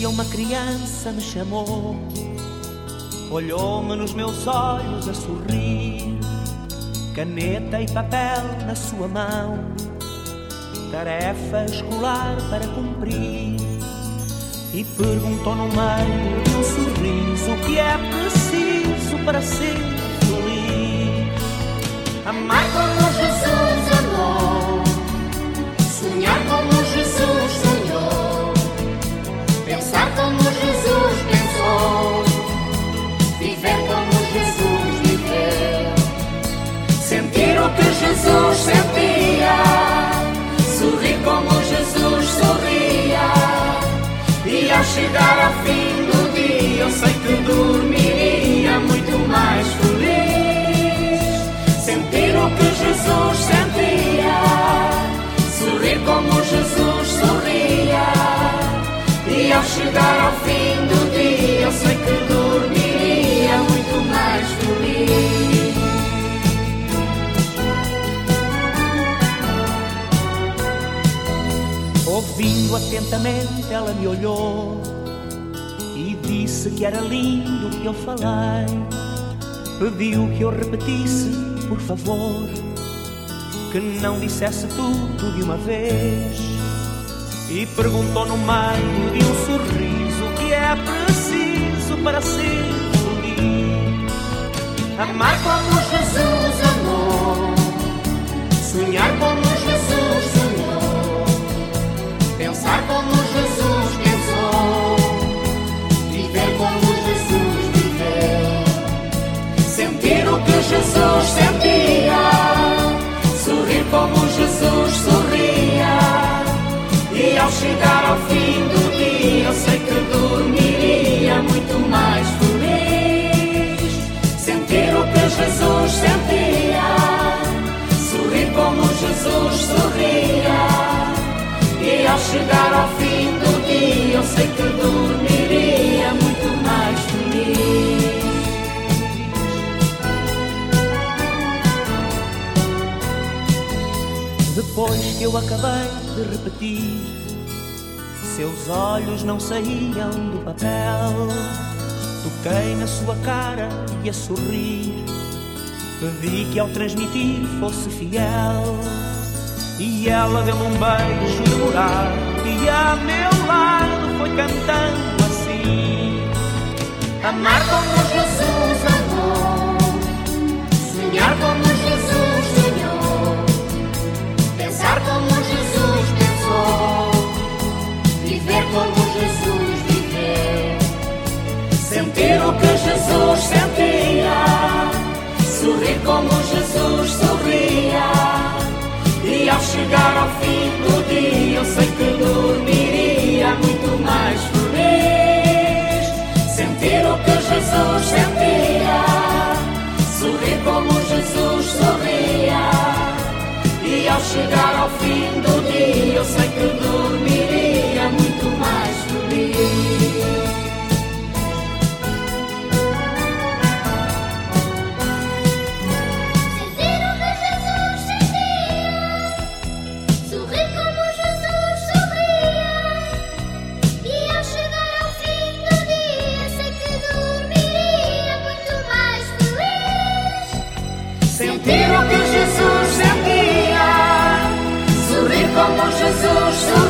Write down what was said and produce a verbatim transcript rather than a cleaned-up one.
dia uma criança me chamou, olhou-me nos meus olhos a sorrir, caneta e papel na sua mão, tarefa escolar para cumprir, e perguntou no meio de um sorriso o que é preciso para ser feliz. Amar como Jesus amou, sonhar como Jesus sonhou, pensar como Jesus pensou, viver como Jesus viveu, sentir o que Jesus sentia, sorrir como Jesus sorria, e ao chegar ao fim do dia eu sei que dormiria muito mais feliz. Sentir o que Jesus sentia, sorrir como Jesus sorria, e ao chegar ao fim do dia eu sei que dormiria muito mais feliz. Ouvindo atentamente ela me olhou e disse que era lindo o que eu falei. Pediu que eu repetisse, por favor, que não dissesse tudo de uma vez, e perguntou no meio de um sorriso o que é preciso para ser feliz. Amar como Jesus amou, sonhar como Jesus sonhou, pensar como Jesus pensou, viver como Jesus viveu, sentir o que Jesus sentia, sorrir como Jesus sorria, e ao chegar ao fim do dia eu sei que dormiria muito mais feliz. Sentir o que Jesus sentia, sorrir como Jesus sorria, e ao chegar ao fim do dia eu sei que dormiria muito mais feliz. Depois que eu acabei de repetir, seus olhos não saíam do papel. Toquei na sua cara e a sorrir, pedi que ao transmitir fosse fiel, e ela deu-me um beijo demorado e a meu lado foi cantando assim: amar como Jesus amou, sonhar como Jesus sonhou, pensar como Jesus pensou, viver como Jesus viveu, sentir o que Jesus sentia, sorrir como Jesus sorria, e ao chegar ao fim do dia eu sei que dormiria muito mais feliz. Sentir o que Jesus sentia, sorrir como Jesus sorria, e ao chegar ao fim do dia eu sei que dormiria muito mais feliz. Sentir o que Jesus sentia, sorrir como Jesus sorria,